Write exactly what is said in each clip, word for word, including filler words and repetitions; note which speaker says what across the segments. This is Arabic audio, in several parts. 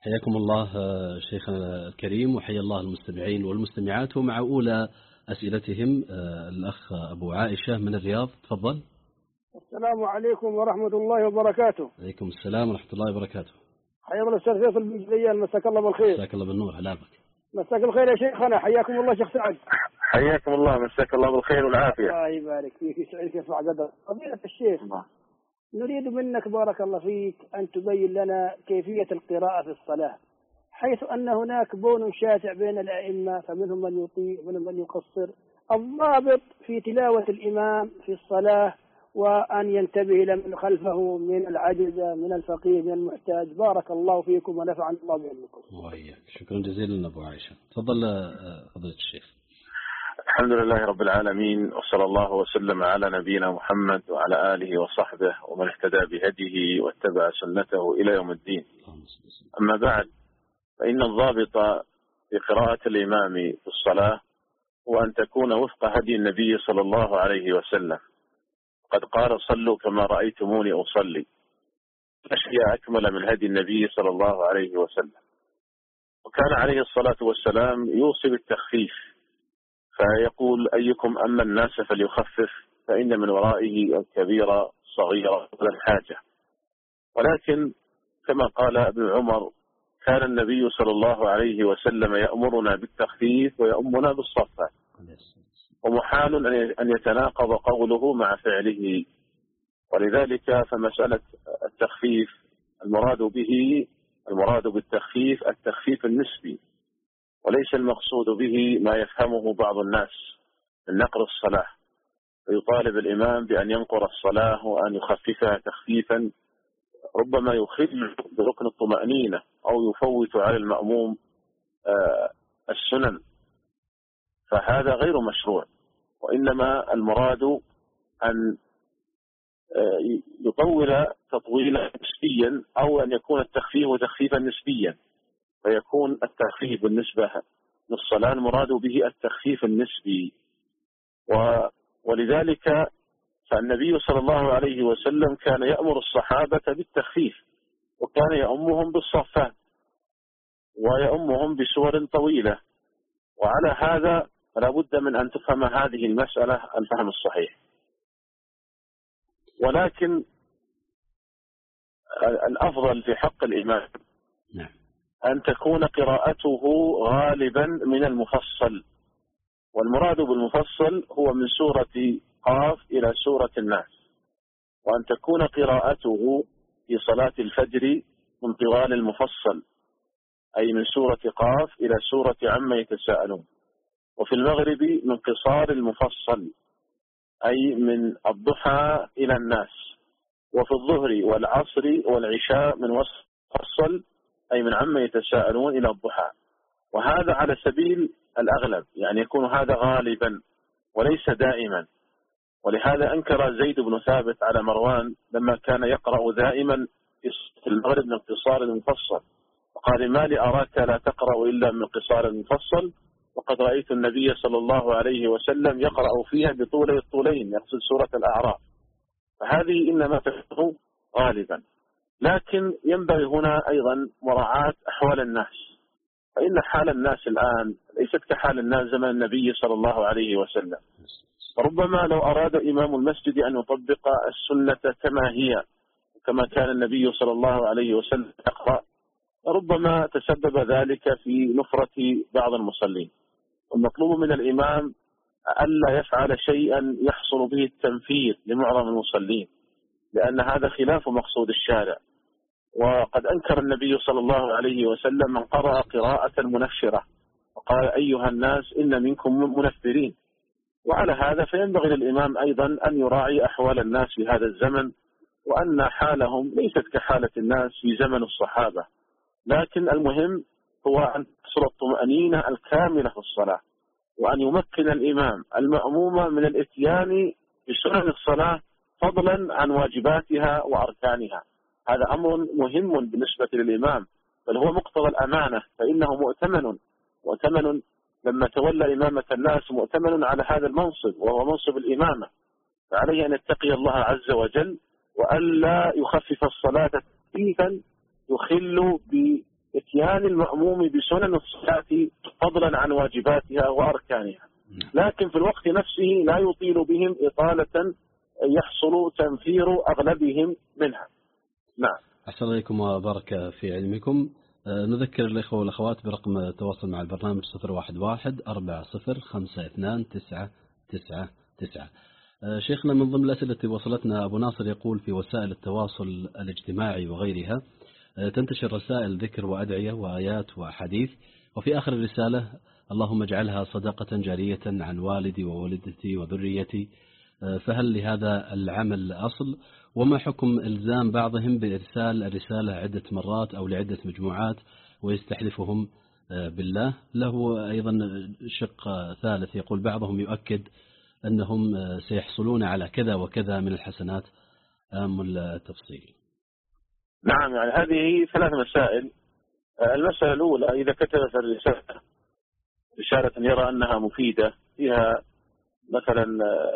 Speaker 1: حياكم الله شيخنا الكريم، وحيا الله المستمعين والمستمعات. ومع أولى أسئلتهم الأخ أبو عائشة من الرياض، تفضل.
Speaker 2: السلام عليكم ورحمة الله وبركاته.
Speaker 1: عليكم السلام ورحمة الله وبركاته.
Speaker 2: حيا الله الأستاذ فيصل بن جليان، مساك الله بالخير.
Speaker 1: مساك الله بالنور، هلا بك.
Speaker 2: مساك الخير يا شيخنا، حياكم الله شيخ سعد.
Speaker 3: حياكم الله، مساك الله بالخير والعافية.
Speaker 2: الله يبارك فيك، يسعدك يرفع قدرك. فضيلة الشيخ، نريد منك بارك الله فيك أن تبين لنا كيفية القراءة في الصلاة، حيث أن هناك بون شاسع بين الأئمة، فمنهم من يطيع ومنهم من يقصر. الضابط في تلاوة الإمام في الصلاة، وأن ينتبه لمن خلفه من العجزة، من الفقير، من المحتاج. بارك الله فيكم ونفعنا الله بعلمكم.
Speaker 1: وإياك. شكرا جزيلا أبو عائشة. تفضل فضيلة الشيخ.
Speaker 3: الحمد لله رب العالمين، وصلى الله وسلم على نبينا محمد وعلى آله وصحبه ومن اهتدى بهديه واتبع سنته إلى يوم الدين. أما بعد، فإن الضابط في قراءة الإمام في الصلاة هو أن تكون وفق هدي النبي صلى الله عليه وسلم. قد قال: صلوا كما رأيتموني أصلي. لا شيء أكمل من هدي النبي صلى الله عليه وسلم. وكان عليه الصلاة والسلام يوصي بالتخفيف، فيقول: أيكم أما الناس فليخفف، فإن من ورائه الكبيرة صغيرة ولا حاجة. ولكن كما قال ابن عمر: كان النبي صلى الله عليه وسلم يأمرنا بالتخفيف ويأمنا بالصفة، ومحال أن يتناقض قوله مع فعله. ولذلك فمسألة التخفيف المراد به المراد بالتخفيف التخفيف النسبي، وليس المقصود به ما يفهمه بعض الناس من نقر الصلاة، فيطالب الإمام بأن ينقر الصلاة وأن يخففها تخفيفا ربما يخل بركن الطمأنينة أو يفوت على المأموم السنن، فهذا غير مشروع. وإنما المراد أن يطول تطويلا نسبيا، أو أن يكون التخفيف تخفيفا نسبيا، فيكون التخفيف بالنسبة للصلاة المراد به التخفيف النسبي. ولذلك فالنبي صلى الله عليه وسلم كان يأمر الصحابة بالتخفيف، وكان يأمهم بالصفات ويأمهم بسور طويلة. وعلى هذا فلا بد من أن تفهم هذه المسألة الفهم الصحيح. ولكن الأفضل في حق الإمام أن تكون قراءته غالبا من المفصل، والمراد بالمفصل هو من سورة قاف إلى سورة الناس، وأن تكون قراءته في صلاة الفجر من طوال المفصل، أي من سورة قاف إلى سورة عما يتساءلون، وفي المغرب من قصار المفصل، أي من الضحى إلى الناس، وفي الظهر والعصر والعشاء من وسط المفصل، أي من عما يتساءلون إلى الضحى. وهذا على سبيل الأغلب، يعني يكون هذا غالبا وليس دائما. ولهذا أنكر زيد بن ثابت على مروان لما كان يقرأ دائما في المغرب من قصار المفصل، وقال: ما لي أراك لا تقرأ إلا من قصار المفصل، وقد رأيت النبي صلى الله عليه وسلم يقرأ فيها بطول الطولين، يقصد سورة الأعراف. فهذه إنما تكون غالبا. لكن ينبغي هنا أيضا مراعاة أحوال الناس، فإن حال الناس الآن ليست كحال الناس زمن النبي صلى الله عليه وسلم. ربما لو أراد إمام المسجد أن يطبق السنة كما هي، كما كان النبي صلى الله عليه وسلم يقرأ، ربما تسبب ذلك في نفرة بعض المصلين. والمطلوب من الإمام ألا يفعل شيئا يحصل به التنفير لمعظم المصلين، لأن هذا خلاف مقصود الشارع. وقد أنكر النبي صلى الله عليه وسلم من قرأ قراءة منفرة، وقال: أيها الناس إن منكم منفرين. وعلى هذا فينبغي للإمام أيضا أن يراعي أحوال الناس في هذا الزمن، وأن حالهم ليست كحالة الناس في زمن الصحابة. لكن المهم هو أن تحصل الطمأنينة الكاملة في الصلاة، وأن يمكن الإمام المأموم من الإتيان بسنن الصلاة فضلا عن واجباتها وأركانها. هذا أمر مهم بالنسبة للإمام، بل هو مقتضى الأمانة، فإنه مؤتمن مؤتمن لما تولى إمامة الناس، مؤتمن على هذا المنصب وهو منصب الإمامة. فعليه أن يتقي الله عز وجل، وألا يخفف الصلاة تخفيفا يخل بإتيان إتيان المأموم بسنن الصلاة فضلا عن واجباتها وأركانها، لكن في الوقت نفسه لا يطيل بهم إطالة يحصل تنفير أغلبهم منها. نعم.
Speaker 1: أحسن عليكم وبارك في علمكم. نذكر الإخوة والأخوات برقم التواصل مع البرنامج صفر واحد واحد أربعة صفر خمسة اثنان تسعة تسعة تسعة. شيخنا، من ضمن الأسئلة التي وصلتنا أبو ناصر يقول: في وسائل التواصل الاجتماعي وغيرها تنتشر رسائل ذكر وأدعية وآيات وأحاديث، وفي آخر الرسالة: اللهم اجعلها صدقة جارية عن والدي ووالدتي وذريتي، فهل لهذا العمل أصل؟ وما حكم إلزام بعضهم بإرسال الرسالة عدة مرات أو لعدة مجموعات ويستحلفهم بالله؟ له أيضا شق ثالث يقول: بعضهم يؤكد أنهم سيحصلون على كذا وكذا من الحسنات، أم التفصيل؟
Speaker 3: نعم، يعني هذه ثلاث مسائل. المسألة الأولى: إذا كتب في الرسالة رسالة يرى أنها مفيدة فيها مثلا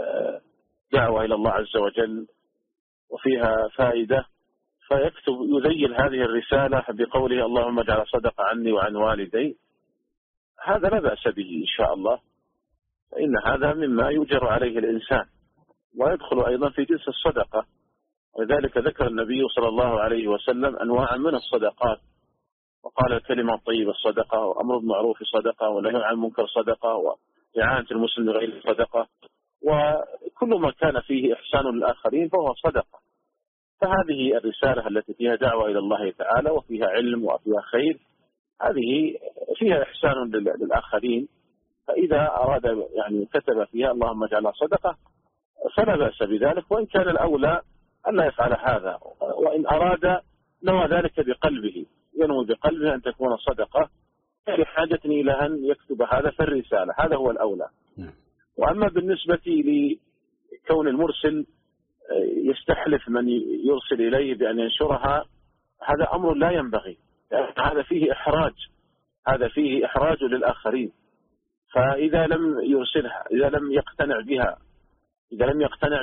Speaker 3: دعوة إلى الله عز وجل وفيها فائدة، فيكتب يذيل هذه الرسالة بقوله اللهم اجعل صدقة عني وعن والدي، هذا لا بأس به إن شاء الله، فإن هذا مما يجر عليه الإنسان ويدخل أيضا في جنس الصدقة. ولذلك ذكر النبي صلى الله عليه وسلم أنواع من الصدقات، وقال الكلمة الطيبة الصدقة، وأمر بالمعروف صدقة، ونهي عن المنكر صدقة، وإعانة المسلم بغير صدقة، وكل ما كان فيه إحسان للآخرين فهو صدقة. فهذه الرسالة التي فيها دعوة إلى الله تعالى وفيها علم وفيها خير، هذه فيها إحسان للآخرين، فإذا أراد يعني كتب فيها اللهم اجعلها صدقة فلا بأس بذلك، وإن كان الأولى ألا يفعل هذا، وإن أراد نوى ذلك بقلبه، ينوي بقلبه أن تكون صدقة لحاجة إلى أن يكتب هذا في الرسالة، هذا هو الأولى. وأما بالنسبة لكون المرسل يستحلف من يرسل إليه بأن ينشرها، هذا أمر لا ينبغي، هذا فيه إحراج، هذا فيه إحراج للآخرين. فإذا لم يرسلها، إذا لم يقتنع بها، إذا لم يقتنع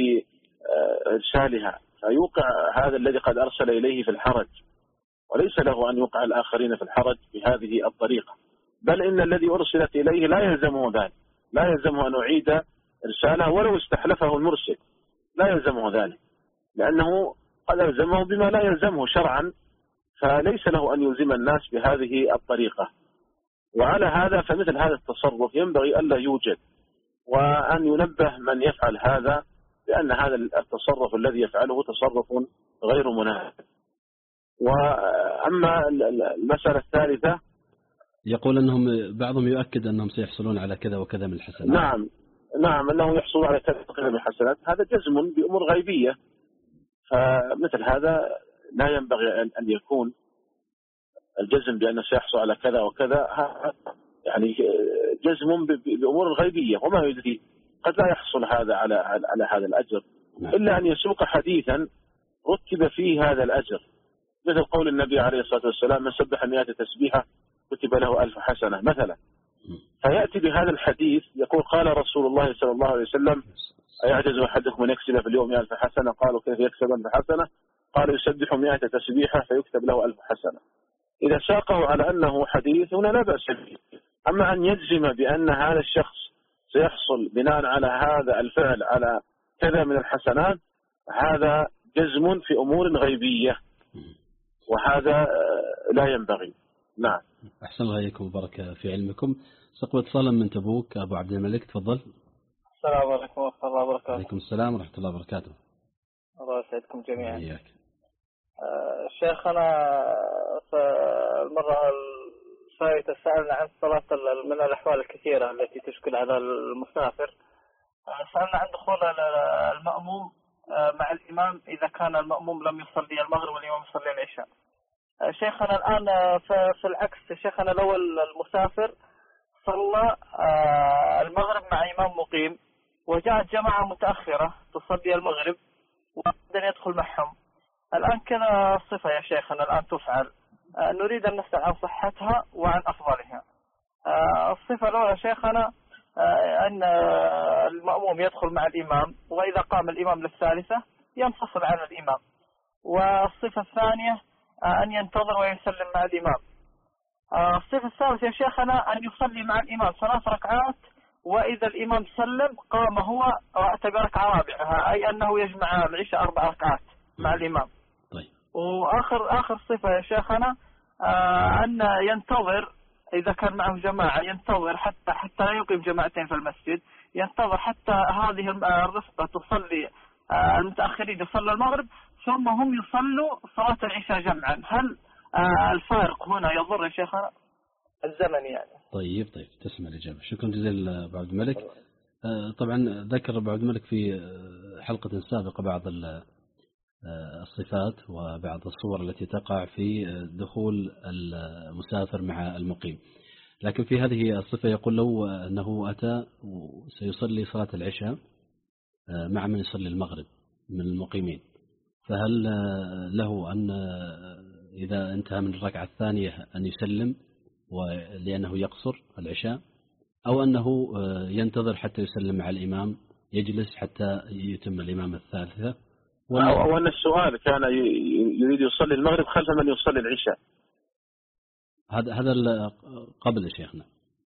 Speaker 3: بإرسالها، فيوقع هذا الذي قد أرسل إليه في الحرج، وليس له أن يوقع الآخرين في الحرج بهذه الطريقة. بل إن الذي أرسلت إليه لا يلزمه ذلك، لا يلزمه أن يعيد إرسالها ولو استحلفه المرسل، لا يلزمه ذلك، لأنه قد يلزمه بما لا يلزمه شرعا، فليس له أن يلزم الناس بهذه الطريقة. وعلى هذا فمثل هذا التصرف ينبغي ألا يوجد، وأن ينبه من يفعل هذا بأن هذا التصرف الذي يفعله تصرف غير مناسب. وأما المسألة الثالثة،
Speaker 1: يقول أنهم بعضهم يؤكد أنهم سيحصلون على كذا وكذا من الحسنات.
Speaker 3: نعم نعم أنه يحصل على كذا وكذا من الحسنات، هذا جزم بأمور غيبية، فمثل هذا لا ينبغي أن يكون الجزم بأنه سيحصل على كذا وكذا، يعني جزم بأمور غيبية، وما يدري قد لا يحصل هذا على على هذا الأجر إلا أن يسوق حديثا رتب فيه هذا الأجر، مثل قول النبي عليه الصلاة والسلام من سبح مئة تسبيحة كتب له ألف حسنة مثلا، فيأتي بهذا الحديث يقول قال رسول الله صلى الله عليه وسلم أيعجز أحدكم من يكسب في اليوم ألف حسنة؟ قالوا كيف يكسب ألف حسنة؟ قال يسبح مئة تسبيحة فيكتب له ألف حسنة. إذا ساقه على أنه حديث هنا لا بأس به. أما أن يجزم بأن هذا الشخص سيحصل بناء على هذا الفعل على كذا من الحسنات، هذا جزم في أمور غيبية، وهذا لا ينبغي. نعم.
Speaker 1: أحسن الله عليكم وبارك في علمكم. سقوة اتصالا من تبوك أبو عبد الملك، تفضل.
Speaker 4: السلام عليكم ورحمة الله وبركاته.
Speaker 1: عليكم السلام ورحمة الله وبركاته.
Speaker 4: الله يسعدكم جميعا.
Speaker 1: إياك.
Speaker 4: آه شيخنا، في المرة الفائتة سألنا عن صلاة من الأحوال الكثيرة التي تشكل على المسافر. سألنا عن دخول المأموم مع الإمام إذا كان المأموم لم يصلي المغرب والإمام يصلي العشاء. شيخنا الآن في العكس، شيخنا لو المسافر صلى المغرب مع إمام مقيم وجاءت جماعة متأخرة تصلي المغرب وبعدين يدخل معهم، الآن كذا صفة يا شيخنا الآن تفعل، نريد أن نسأل عن صحتها وعن أفضلها. الصفة الأولى شيخنا أن المأموم يدخل مع الإمام، وإذا قام الإمام للثالثة ينفصل عن الإمام. والصفة الثانية أن ينتظر ويسلم مع الإمام. الصفة الثالثة يا شيخنا أن يصلي مع الإمام ثلاث ركعات، وإذا الإمام سلم قام هو وأتى بركعة رابعة، أي أنه يجمع العشاء أربع ركعات مع الإمام.
Speaker 1: طيب.
Speaker 4: وآخر آخر صفة يا شيخنا أن ينتظر إذا كان معه جماعة، ينتظر حتى حتى لا يقيم جماعتين في المسجد، ينتظر حتى هذه الرفقة تصلي، المتأخرين يصلوا المغرب ثم هم يصلوا صلاة العشاء جمعا. هل الفارق هنا يضر يا شيخنا الزمن يعني؟
Speaker 1: طيب طيب تسمع الإجابة. شكرا جزيلا أبو عبد الملك. طبعا ذكر أبو عبد الملك في حلقة سابقة بعض الصفات وبعض الصور التي تقع في دخول المسافر مع المقيم، لكن في هذه الصفة يقول لو أنه أتى وسيصلي صلاة العشاء مع من يصلي المغرب من المقيمين، فهل له أن إذا انتهى من الركعة الثانية أن يسلم ولأنه يقصر العشاء، أو أنه ينتظر حتى يسلم مع الإمام يجلس حتى يتم الإمام الثالثة؟
Speaker 3: أو أن السؤال كان يريد يصلي المغرب خلف من يصلي العشاء.
Speaker 1: هذا هذا قبل شيخنا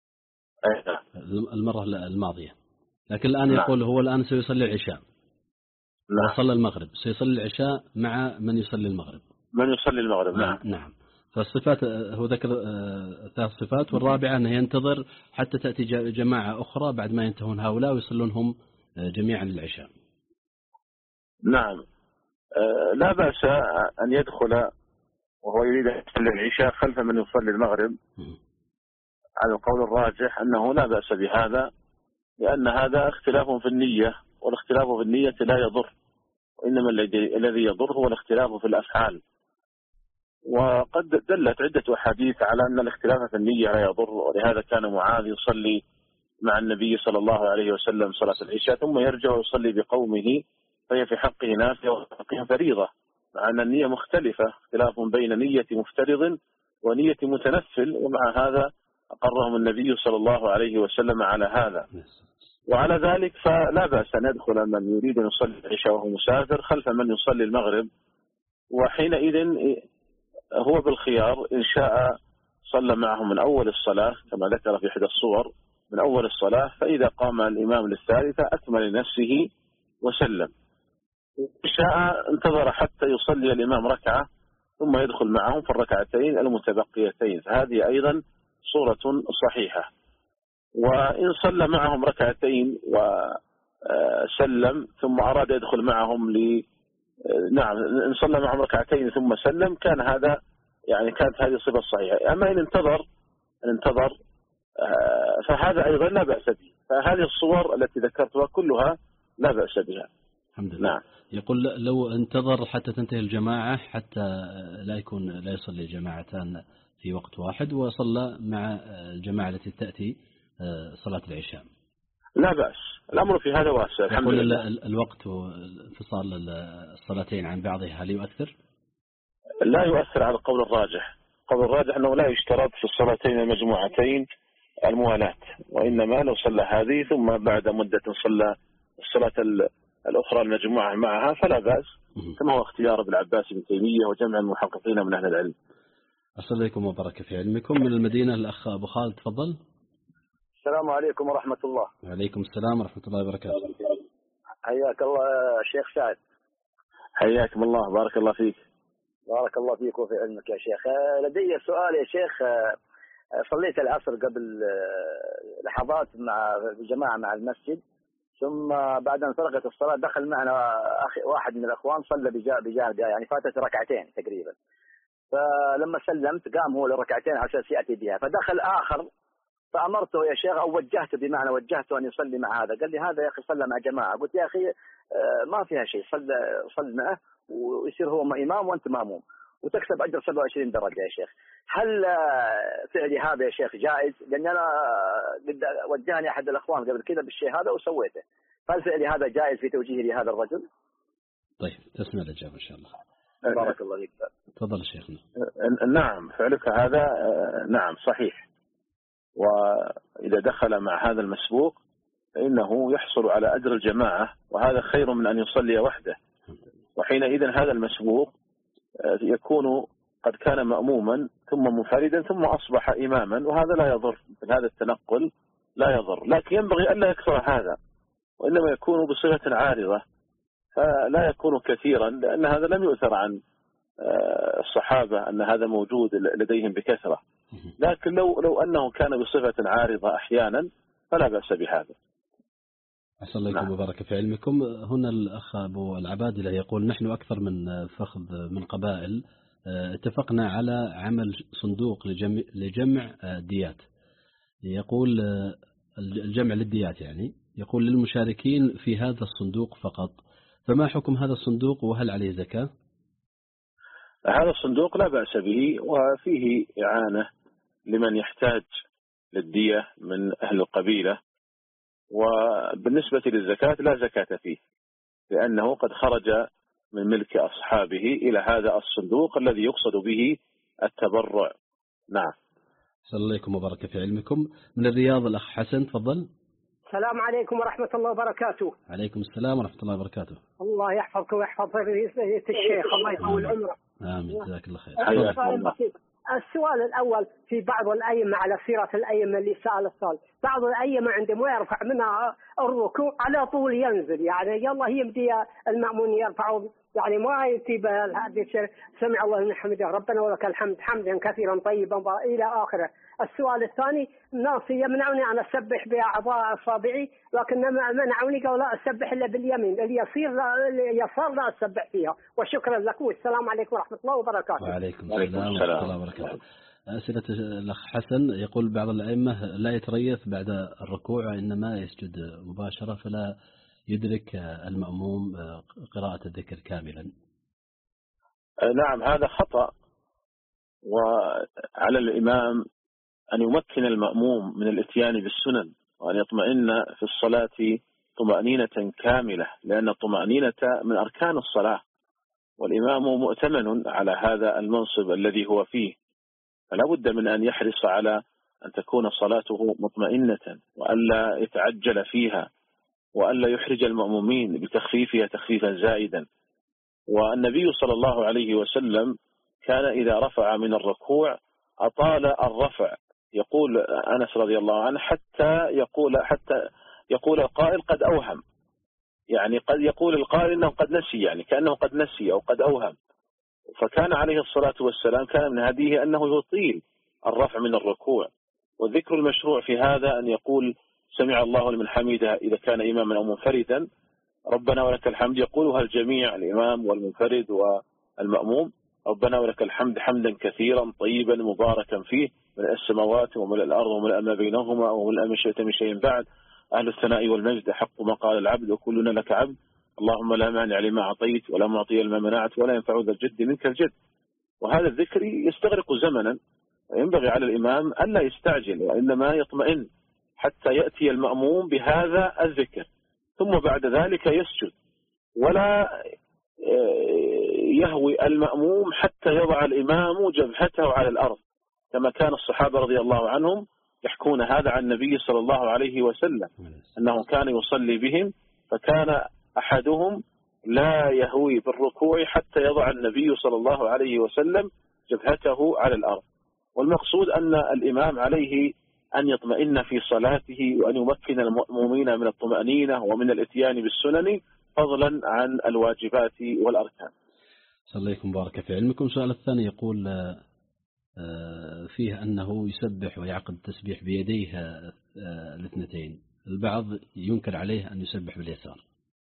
Speaker 1: المرة الماضية، لكن الآن يقول هو الآن سيصلي العشاء، وصلى المغرب سيصلي العشاء مع من يصلي المغرب
Speaker 3: من يصلي المغرب. نعم
Speaker 1: نعم. فالصفات هو ذكر ثلاث صفات، والرابعة أنه ينتظر حتى تأتي جماعة أخرى بعد ما ينتهون هؤلاء ويصلون هم جميعا للعشاء.
Speaker 3: نعم. لا بأس أن يدخل وهو يريد أن يصلي العشاء خلف من يصلي المغرب. على القول الراجح أنه لا بأس بهذا، لأن هذا اختلاف في النية، والاختلاف في النية لا يضر، وإنما الذي يضر هو الاختلاف في الأفعال. وقد دلت عدة أحاديث على أن الاختلاف في النية لا يضر، ولهذا كان معاذ يصلي مع النبي صلى الله عليه وسلم صلاة العشاء ثم يرجع يصلي بقومه، فهي في حقه نافلة وفي حقه فريضة، مع أن النية مختلفة، اختلاف بين نية مفترض ونية متنفل، ومع هذا أقرهم النبي صلى الله عليه وسلم على هذا. وعلى ذلك فلا بأس أن يدخل من يريد أن يصلي العشاء وهو مسافر خلف من يصلي المغرب، وحينئذ هو بالخيار، إن شاء صلى معهم من أول الصلاة كما ذكر في إحدى الصور من أول الصلاة، فإذا قام الإمام للثالثة أكمل لنفسه وسلم، إن شاء انتظر حتى يصلي الإمام ركعة ثم يدخل معهم في الركعتين المتبقيتين، فهذه أيضا صورة صحيحة. وإن صلى معهم ركعتين وسلم ثم أراد يدخل معهم ل نعم إن صلى معهم ركعتين ثم سلم كان هذا يعني كانت هذه الصفة الصحيحة. أما إن انتظر إن انتظر فهذا أيضا لا بأس به. فهذه الصور التي ذكرتها كلها لا بأس بها.
Speaker 1: الحمد لله. نعم. يقول لو انتظر حتى تنتهي الجماعة حتى لا يكون لا يصلي جماعتان في وقت واحد، وصلى مع الجماعة التي تأتي صلاة العشاء
Speaker 3: لا بأس، الأمر في هذا واسع. الحمد لله.
Speaker 1: الوقت وانفصال الصلاتين عن بعضها هل يؤثر؟
Speaker 3: لا يؤثر على القول الراجح. القول الراجح أنه لا يشترط في الصلاتين المجموعتين الموالاة، وإنما لو صلى هذه ثم بعد مدة صلى الصلاة الأخرى المجموعة معها فلا بأس، كما هو اختيار ابن عباس بن تيمية وجمع المحققين من أهل العلم.
Speaker 1: أسأل عليكم وبركة في علمكم. من المدينة الأخ أبو خالد تفضل.
Speaker 5: السلام عليكم ورحمة الله.
Speaker 1: وعليكم السلام ورحمة الله وبركاته.
Speaker 5: حياك الله شيخ سعد.
Speaker 3: حياكم الله، بارك الله فيك.
Speaker 5: بارك الله فيك وفي علمك يا شيخ. لدي سؤال يا شيخ. صليت العصر قبل لحظات مع جماعة مع المسجد، ثم بعد أن فرغت الصلاة دخل معنا أخي واحد من الأخوان صلى بجانب، يعني فاتت ركعتين تقريبا، فلما سلمت قام هو لركعتين على أساس يأتي بها، فدخل آخر فأمرته يا شيخ أو وجهته، بمعنى وجهته أن يصلي مع هذا. قال لي هذا يا أخي صلى مع جماعة. قلت يا أخي ما فيها شيء، صل صل معه ويصير هو إمام وأنت ماموم وتكسب أجر سبعة وعشرين درجة يا شيخ. هل فعلي هذا يا شيخ جائز؟ لأن أنا قد وجهني أحد الأخوان قبل كذا بالشيء هذا وسويته، هل فعلي هذا جائز في توجيهي لهذا الرجل؟
Speaker 1: طيب تسمع الإجابة إن شاء الله.
Speaker 5: بارك الله فيك.
Speaker 1: تفضل شيخنا.
Speaker 3: نعم فعلك هذا نعم صحيح، وإذا دخل مع هذا المسبوق فإنه يحصل على أجر الجماعة، وهذا خير من أن يصلي وحده. وحينئذ هذا المسبوق يكون قد كان مأموما ثم منفردا ثم أصبح إماما، وهذا لا يضر، مثل هذا التنقل لا يضر، لكن ينبغي ألا يكثر هذا، وإنما يكون بصفة عارضة، فلا يكون كثيرا، لأن هذا لم يؤثر عن الصحابة أن هذا موجود لديهم بكثرة. لكن لو لو أنه كان بصفة عارضة أحيانا فلا بأس بهذا.
Speaker 1: أحسن الله إليكم وبارك في علمكم. هنا الأخ أبو العبادلة يقول: نحن أكثر من فخذ من قبائل اتفقنا على عمل صندوق لجمع, لجمع ديات، يقول الجمع للديات يعني، يقول للمشاركين في هذا الصندوق فقط، فما حكم هذا الصندوق وهل عليه زكاة؟
Speaker 3: هذا الصندوق لا بأس به، وفيه إعانة لمن يحتاج للدية من أهل القبيلة، وبالنسبة للزكاة لا زكاة فيه، لأنه قد خرج من ملك أصحابه إلى هذا الصندوق الذي يقصد به التبرع. نعم.
Speaker 1: صلى الله عليكم وبارك في علمكم. من الرياض الأخ حسن، تفضل.
Speaker 6: السلام عليكم ورحمة الله وبركاته.
Speaker 1: عليكم السلام ورحمة الله وبركاته.
Speaker 6: الله يحفظك ويحفظ فضيلة الشيخ، الله يطول عمره.
Speaker 1: آمين، جزاك الله خير.
Speaker 6: السؤال الأول: في بعض الأئمة، على سيرة الأئمة اللي سأل السؤال، بعض الأئمة عندما يرفع منها الركوع على طول ينزل، يعني يلا يمدي المأمون يرفعوا، يعني ما يتيب هذا الشيء، سمع الله لمن حمده ربنا ولك الحمد حمدا كثيرا طيبا إلى آخره. السؤال الثاني: ناس يمنعوني أن أسبح بأعضاء أصابعي، لكن منعوني قالوا لا أسبح إلا باليمين، اليسير لا اليسار لا أسبح فيها. وشكرا لكم، والسلام عليكم ورحمة الله وبركاته.
Speaker 1: وعليكم السلام ورحمة الله وبركاته. أسئلة الأخ حسن يقول: بعض الأئمة لا يتريث بعد الركوع وإنما يسجد مباشرة، فلا يدرك المأموم قراءة الذكر كاملا.
Speaker 3: نعم، هذا خطأ، وعلى الإمام أن يمكن المأموم من الاتيان بالسنن، وأن يطمئن في الصلاة طمأنينة كاملة، لأن الطمأنينة من أركان الصلاة، والإمام مؤتمن على هذا المنصب الذي هو فيه، فلا بد من أن يحرص على أن تكون صلاته مطمئنة، وألا يتعجل فيها، وألا يحرج المأمومين بتخفيفها تخفيفا زائدا. والنبي صلى الله عليه وسلم كان إذا رفع من الركوع أطال الرفع، يقول أنس رضي الله عنه حتى يقول حتى يقول القائل قد أوهم، يعني قد يقول القائل إنه قد نسي، يعني كأنه قد نسي أو قد أوهم. فكان عليه الصلاة والسلام كان من هديه أنه يطيل الرفع من الركوع. والذكر المشروع في هذا أن يقول سمع الله لمن حمده إذا كان إماما أو منفردا، ربنا ولك الحمد يقولها الجميع، الإمام والمنفرد والمأموم، ربنا ولك الحمد حمدا كثيرا طيبا مباركا فيه، من السماوات وملء الأرض وملء ما بينهما وملء ما شئت من شيء بعد، أهل الثناء والمجد حق ما قال العبد وكلنا لك عبد، اللهم لا مانع لما أعطيت ولا معطي لما منعت ولا ينفع ذا الجد منك الجد. وهذا الذكر يستغرق زمنا، وينبغي على الإمام ألا يستعجل، وإنما يطمئن حتى يأتي المأموم بهذا الذكر، ثم بعد ذلك يسجد، ولا يهوي المأموم حتى يضع الإمام جبهته على الأرض، كما كان الصحابة رضي الله عنهم يحكون هذا عن النبي صلى الله عليه وسلم، أنه كان يصلي بهم فكان أحدهم لا يهوي بالركوع حتى يضع النبي صلى الله عليه وسلم جبهته على الأرض. والمقصود أن الإمام عليه أن يطمئن في صلاته، وأن يمكن المؤمنين من الطمأنينة ومن الاتيان بالسنن، فضلا عن الواجبات والأركان.
Speaker 1: صلى الله عليكم بارك في علمكم. السؤال الثاني يقول فيه أنه يسبح ويعقد التسبيح بيديه الاثنتين، البعض ينكر عليه أن يسبح باليسار.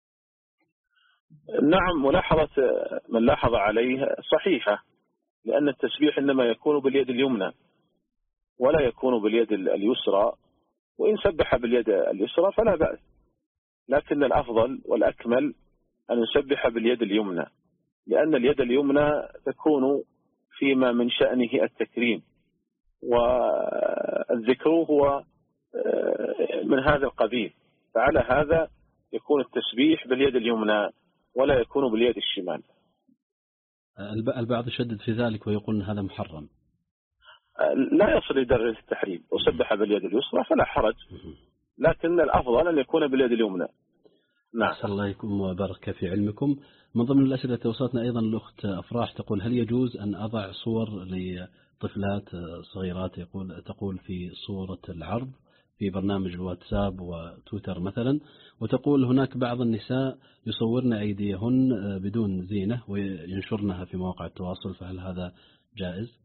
Speaker 3: نعم، ملاحظة من لاحظ عليه صحيحة، لأن التسبيح إنما يكون باليد اليمنى ولا يكون باليد اليسرى، وإن سبح باليد اليسرى فلا بأس، لكن الأفضل والأكمل أن يسبح باليد اليمنى، لأن اليد اليمنى تكون فيما من شأنه التكريم، والذكر هو من هذا القبيل، فعلى هذا يكون التسبيح باليد اليمنى ولا يكون باليد الشمال.
Speaker 1: البعض يشدد في ذلك ويقول هذا محرم.
Speaker 3: لا يصل لدرجة التحريم، وسبح باليد اليسرى فلا حرج، لكن الأفضل أن يكون باليد اليمنى. نعم.
Speaker 1: أحسن الله يكون وبارك في علمكم. من ضمن الأسئلة التي وصلتنا أيضا الأخت أفراح تقول: هل يجوز أن أضع صور لطفلات صغيرات يقول تقول في صورة العرض في برنامج الواتساب وتويتر مثلا، وتقول هناك بعض النساء يصورن أيديهن بدون زينة وينشرنها في مواقع التواصل، فهل هذا جائز؟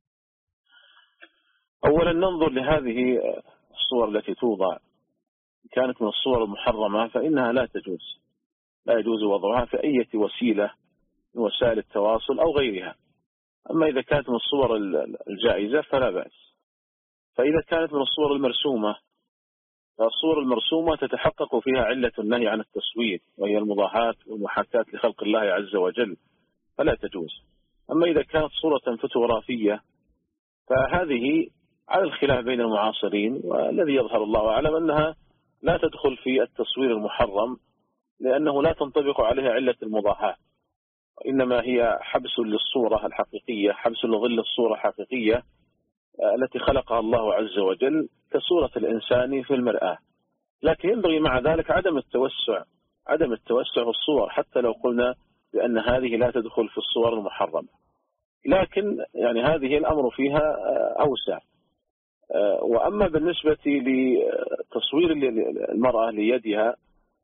Speaker 3: أولا ننظر لهذه الصور التي توضع، كانت من الصور المحرمة فإنها لا تجوز، لا يجوز وضعها في أي وسيلة من وسائل التواصل أو غيرها. أما إذا كانت من الصور الجائزة فلا بأس. فإذا كانت من الصور المرسومة، فالصور المرسومة تتحقق فيها علة النهي عن التصوير، وهي المضاهاة والمحاكاة لخلق الله عز وجل، فلا تجوز. أما إذا كانت صورة فوتوغرافية فهذه على الخلاف بين المعاصرين، والذي يظهر الله أعلم أنها لا تدخل في التصوير المحرم، لأنه لا تنطبق عليها علة المضاهاة، إنما هي حبس للصورة الحقيقية، حبس لظل الصورة الحقيقية التي خلقها الله عز وجل كصورة الإنسان في المرآة. لكن ينبغي مع ذلك عدم التوسع عدم التوسع في الصور، حتى لو قلنا بأن هذه لا تدخل في الصور المحرمة، لكن يعني هذه الأمر فيها أوسع. وأما بالنسبة لتصوير المرأة ليدها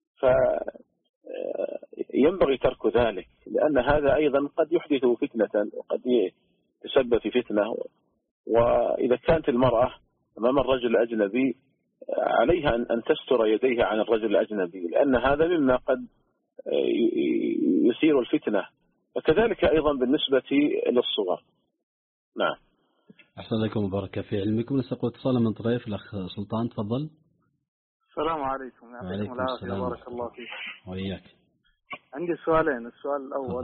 Speaker 3: فينبغي ترك ذلك، لأن هذا أيضا قد يحدث فتنة وقد يتسبب في فتنة. وإذا كانت المرأة أمام الرجل الأجنبي عليها أن تستر يديها عن الرجل الأجنبي، لأن هذا مما قد يثير الفتنة، وكذلك أيضا بالنسبة للصور. نعم.
Speaker 1: أحسن لكم وبارك في علمكم. نستقبل اتصالا من طريف الأخ سلطان، تفضل.
Speaker 7: السلام عليكم. يعطيكم العافية وبارك الله فيك.
Speaker 1: وإياك.
Speaker 7: عندي سؤالين. السؤال الأول: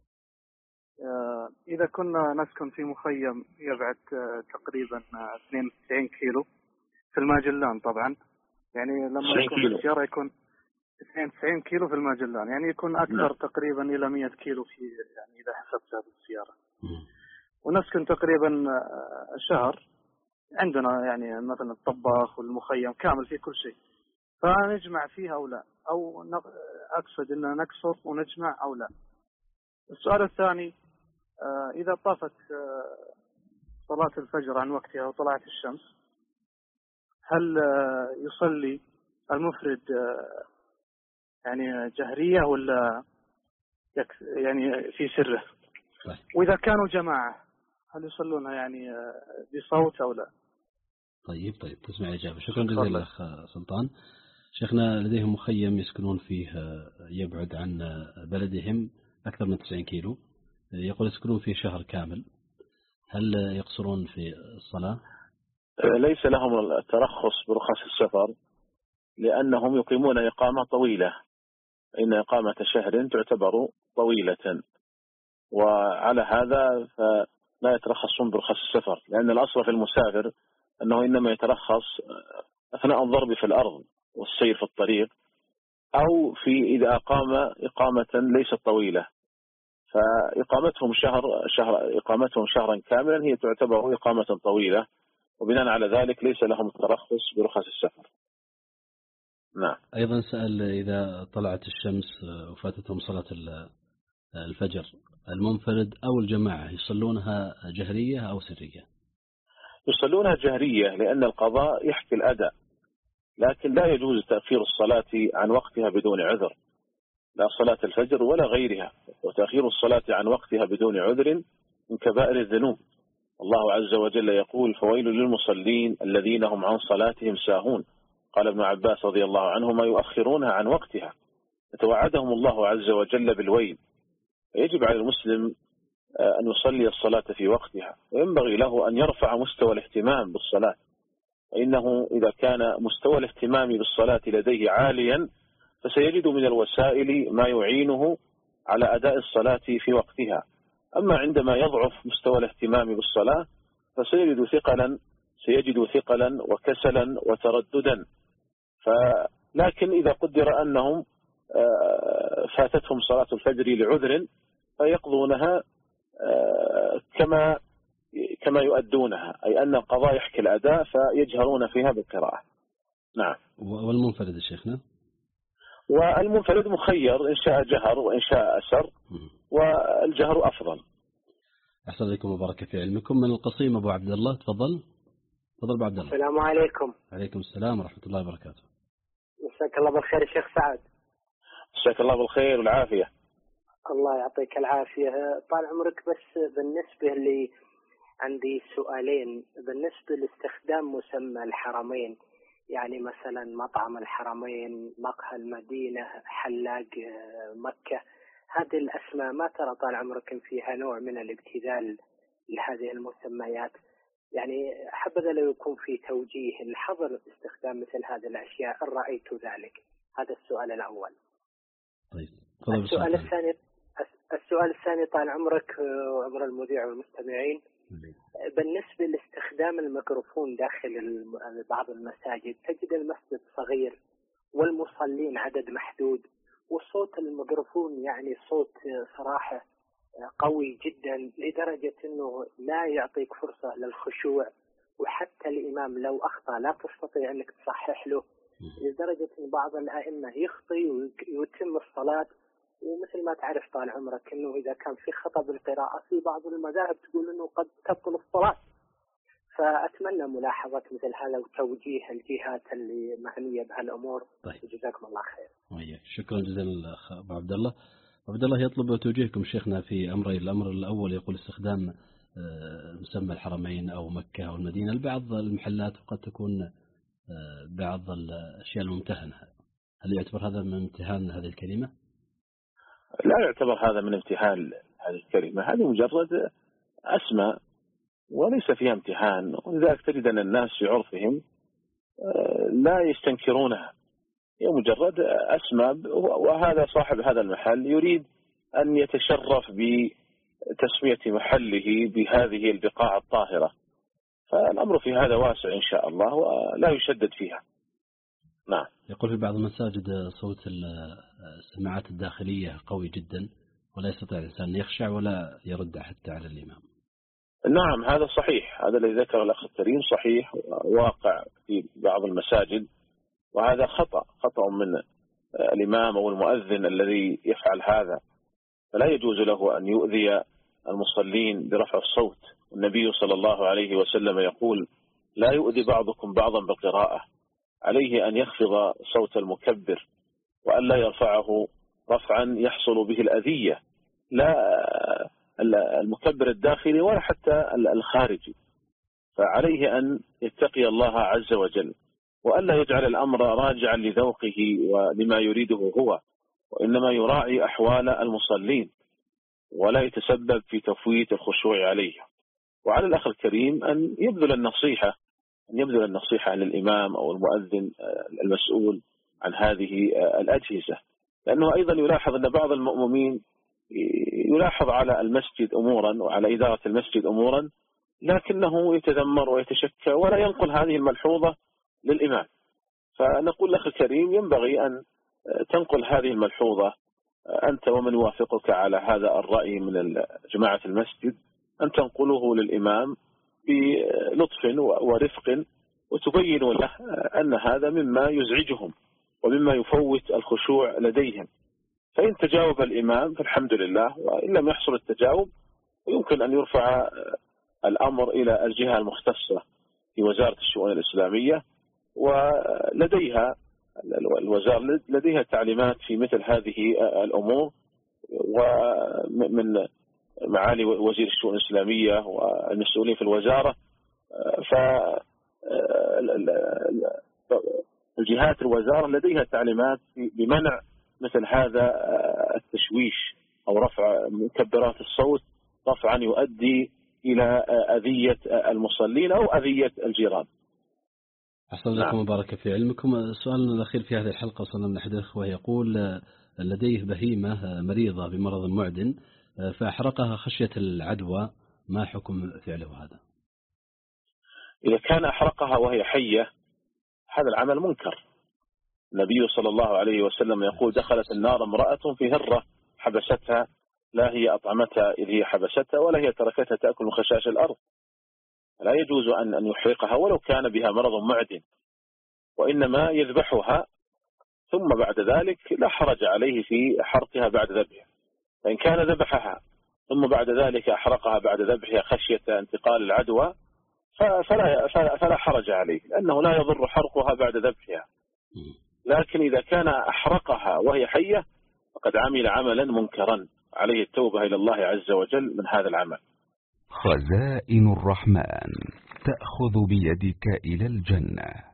Speaker 7: إذا كنا نسكن في مخيم يبعد تقريبا اثنين وتسعين كيلو في الماجلان، طبعا يعني لما يكون السيارة يكون اثنين وتسعين كيلو في الماجلان، يعني يكون أكثر م. تقريبا إلى مئة كيلو في يعني إذا حسبت هذه السيارة، م. ونسكن تقريبا شهر، عندنا يعني مثلا الطباخ والمخيم كامل فيه كل شيء، فنجمع فيها أو لا، أو أقصد أن نكسر ونجمع أو لا. السؤال الثاني: إذا طافت صلاة الفجر عن وقتها وطلعت الشمس، هل يصلي المفرد يعني جهرية ولا يعني في سره؟ وإذا كانوا جماعة هل يصلونها يعني بصوت أو لا؟
Speaker 1: طيب طيب تسمع الإجابة. شكرا جزيلا أخ سلطان. شيخنا لديهم مخيم يسكنون فيه يبعد عن بلدهم أكثر من تسعين كيلو، يقول يسكنون فيه شهر كامل، هل يقصرون في الصلاة؟
Speaker 3: ليس لهم الترخص برخص السفر، لأنهم يقيمون إقامة طويلة، إن إقامة شهر تعتبر طويلة، وعلى هذا فلا يترخصون برخص السفر، لأن الأصل في المسافر أنه إنما يترخص أثناء الضرب في الأرض والسير في الطريق، أو في إذا أقام إقامة ليست طويلة، فإقامتهم شهر شهر إقامتهم شهرا كاملا هي تعتبر إقامة طويلة، وبناء على ذلك ليس لهم الترخص برخص السفر. نعم.
Speaker 1: أيضا سأل: إذا طلعت الشمس وفاتتهم صلاة الفجر، المنفرد أو الجماعة يصلونها جهرية أو سرية؟
Speaker 3: يصلونها جهرية، لأن القضاء يحكي الأداء، لكن لا يجوز تأخير الصلاة عن وقتها بدون عذر، لا صلاة الفجر ولا غيرها، وتأخير الصلاة عن وقتها بدون عذر من كبائر الذنوب. الله عز وجل يقول: فويل للمصلين الذين هم عن صلاتهم ساهون. قال ابن عباس رضي الله عنهما: يؤخرونها عن وقتها، يتوعدهم الله عز وجل بالويل. يجب على المسلم أن يصلي الصلاة في وقتها، وينبغي له أن يرفع مستوى الاهتمام بالصلاة، فإنه إذا كان مستوى الاهتمام بالصلاة لديه عاليا فسيجد من الوسائل ما يعينه على أداء الصلاة في وقتها. أما عندما يضعف مستوى الاهتمام بالصلاة فسيجد ثقلا سيجد ثقلا وكسلا وترددا. لكن إذا قدر أنهم فاتتهم صلاة الفجر لعذر فيقضونها كما كما يؤدونها، أي أن القضاء يحكي الأداء فيجهرون فيها بالقراءة. نعم.
Speaker 1: والمنفرد شيخنا؟
Speaker 3: والمنفرد مخير إن شاء جهر وإن شاء أسر، والجهر أفضل.
Speaker 1: أحسن عليكم وبارك في علمكم. من القصيم أبو عبد الله، تفضل. تفضل أبو عبد الله.
Speaker 6: السلام عليكم.
Speaker 1: عليكم السلام ورحمة الله وبركاته.
Speaker 6: مساك الله بالخير شيخ سعد.
Speaker 3: مساك الله بالخير والعافية.
Speaker 6: الله يعطيك العافية. طال عمرك، بس بالنسبة لي عندي سؤالين بالنسبة لاستخدام مسمى الحرمين، يعني مثلا مطعم الحرمين، مقهى المدينة، حلاق مكة، هذه الأسماء ما ترى طال عمرك فيها نوع من الابتذال لهذه المسميات؟ يعني حبذا لو يكون في توجيه لحظر استخدام مثل هذه الأشياء، إن رأيت ذلك. هذا السؤال الأول.
Speaker 1: طيب.
Speaker 6: السؤال الثاني السؤال الثاني طال عمرك عمر المذيع والمستمعين، بالنسبة لاستخدام الميكروفون داخل بعض المساجد، تجد المسجد صغير والمصلين عدد محدود، وصوت الميكروفون يعني صوت صراحة قوي جدا لدرجة أنه لا يعطيك فرصة للخشوع، وحتى الإمام لو أخطأ لا تستطيع أنك تصحح له، لدرجة أن بعض الأئمة يخطي ويتم الصلاة. ومثل ما تعرف طال عمرك أنه إذا كان في خطأ بالقراءة في بعض المذاهب تقول أنه قد تبطل الصلاة. فأتمنى ملاحظة مثل هذا وتوجيه الجهات اللي معنية بهالأمور.
Speaker 1: طيب.
Speaker 6: جزاكم الله خير.
Speaker 1: وياك. شكرا جزيلا أبو عبد الله. عبد الله يطلب توجيهكم شيخنا في أمرين. الأمر الأول يقول استخدام مسمى الحرمين أو مكة أو المدينة لبعض المحلات، وقد تكون بعض الأشياء الممتهنة، هل يعتبر هذا من امتهان هذه الكلمة؟
Speaker 3: لا يعتبر هذا من امتهان هذه الكلمة، هذه مجرد أسماء وليس فيها امتهان، ولذلك تجد أن الناس في عرفهم لا يستنكرونها، هي مجرد أسماء، وهذا صاحب هذا المحل يريد أن يتشرف بتسمية محله بهذه البقاع الطاهرة، فالأمر في هذا واسع إن شاء الله ولا يشدد فيها. نعم.
Speaker 1: يقول في بعض المساجد صوت السماعات الداخلية قوي جدا ولا يستطيع الإنسان أن يخشع ولا يرد حتى على الإمام.
Speaker 3: نعم هذا صحيح، هذا الذي ذكر الأخ الكريم صحيح، واقع في بعض المساجد، وهذا خطأ خطأ من الإمام أو المؤذن الذي يفعل هذا، فلا يجوز له أن يؤذي المصلين برفع الصوت. النبي صلى الله عليه وسلم يقول: لا يؤذي بعضكم بعضا بالقراءة، عليه أن يخفض صوت المكبر وألا يرفعه رفعا يحصل به الأذية، لا المكبر الداخلي ولا حتى الخارجي، فعليه أن يتقي الله عز وجل وألا يجعل الأمر راجعا لذوقه ولما يريده هو، وإنما يراعي أحوال المصلين ولا يتسبب في تفويت الخشوع عليه. وعلى الأخ الكريم أن يبذل النصيحة أن يبذل النصيحة للإمام أو المؤذن المسؤول عن هذه الأجهزة، لأنه أيضا يلاحظ أن بعض المؤمنين يلاحظ على المسجد أمورا وعلى إدارة المسجد أمورا، لكنه يتذمر ويتشكى ولا ينقل هذه الملحوظة للإمام. فنقول لأخي الكريم ينبغي أن تنقل هذه الملحوظة أنت ومن يوافقك على هذا الرأي من جماعة المسجد، أن تنقله للإمام بلطف ورفق وتبين له أن هذا مما يزعجهم ومما يفوت الخشوع لديهم. فإن تجاوب الإمام فالحمد لله، وإن لم يحصل التجاوب يمكن أن يرفع الأمر إلى الجهة المختصة في وزارة الشؤون الإسلامية، ولديها الوزارة لديها تعليمات في مثل هذه الأمور، ومن معالي وزير الشؤون الإسلامية والمسؤولين في الوزارة، فالجهات الوزارة لديها تعليمات بمنع مثل هذا التشويش أو رفع مكبرات الصوت رفعا يؤدي إلى أذية المصلين أو أذية الجيران.
Speaker 1: أحسن لكم وبارك في علمكم. السؤال الأخير في هذه الحلقة صلى الله عليه وسلم أحد يقول لديه بهيمة مريضة بمرض معدن فأحرقها خشية العدوى، ما حكم فعله هذا؟
Speaker 3: إذا كان أحرقها وهي حية هذا العمل منكر. النبي صلى الله عليه وسلم يقول: دخلت النار امرأة في هرة حبستها، لا هي أطعمتها إذ هي حبستها ولا هي تركتها تأكل من خشاش الأرض. لا يجوز أن يحرقها ولو كان بها مرض معدن، وإنما يذبحها ثم بعد ذلك لا حرج عليه في حرقها بعد ذبحها. فإن كان ذبحها ثم بعد ذلك أحرقها بعد ذبحها خشية انتقال العدوى فلا, فلا حرج عليه، لأنه لا يضر حرقها بعد ذبحها. لكن إذا كان أحرقها وهي حية فقد عمل عملا منكرا، عليه التوبة إلى الله عز وجل من هذا العمل.
Speaker 8: خزائن الرحمن تأخذ بيدك إلى الجنة.